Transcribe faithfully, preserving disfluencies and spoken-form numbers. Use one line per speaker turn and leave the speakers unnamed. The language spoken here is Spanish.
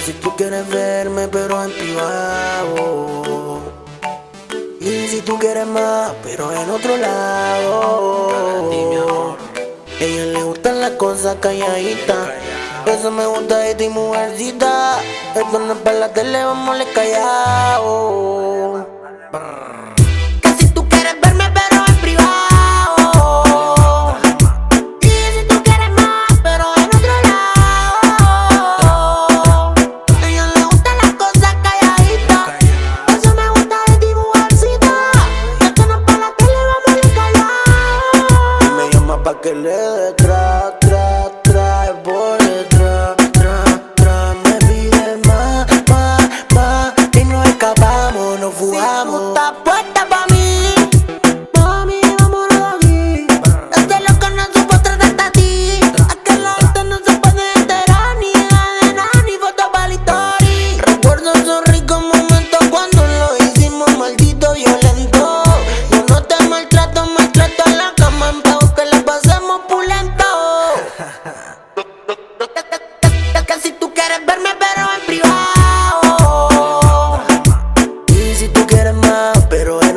si tú quieres verme pero en privado, y si tú quieres más pero en otro lado. Ella le gustan las cosas calladitas, eso me gusta de ti, mujercita. Esto no es para la tele, vámonos callado. Que si tú quieres verme pero en privado, y si tú quieres más pero en otro lado. Ella le gustan las cosas calladitas, eso me gusta de ti, mujercita. Esto no es para la tele, vámonos callado. Y me llama pa' que le dé tra, tra, tra, por detrás, tra, tra. Me pide más, más, más, y nos escapamos, nos fugamos. Si tú estás puesta pa' mí, mami, vámonos de aquí. Este loco no supo tratarte a ti. A que la gente no se puede enterar, ni de nada, ni foto pa' la historia. Recuerdo esos ricos momentos cuando lo hicimos maldito, violento. Yo no te maltrato, maltrato en la cama, en pao, que la pasemos pulento. Que si tú quieres verme pero en privado, y si tú quieres más pero en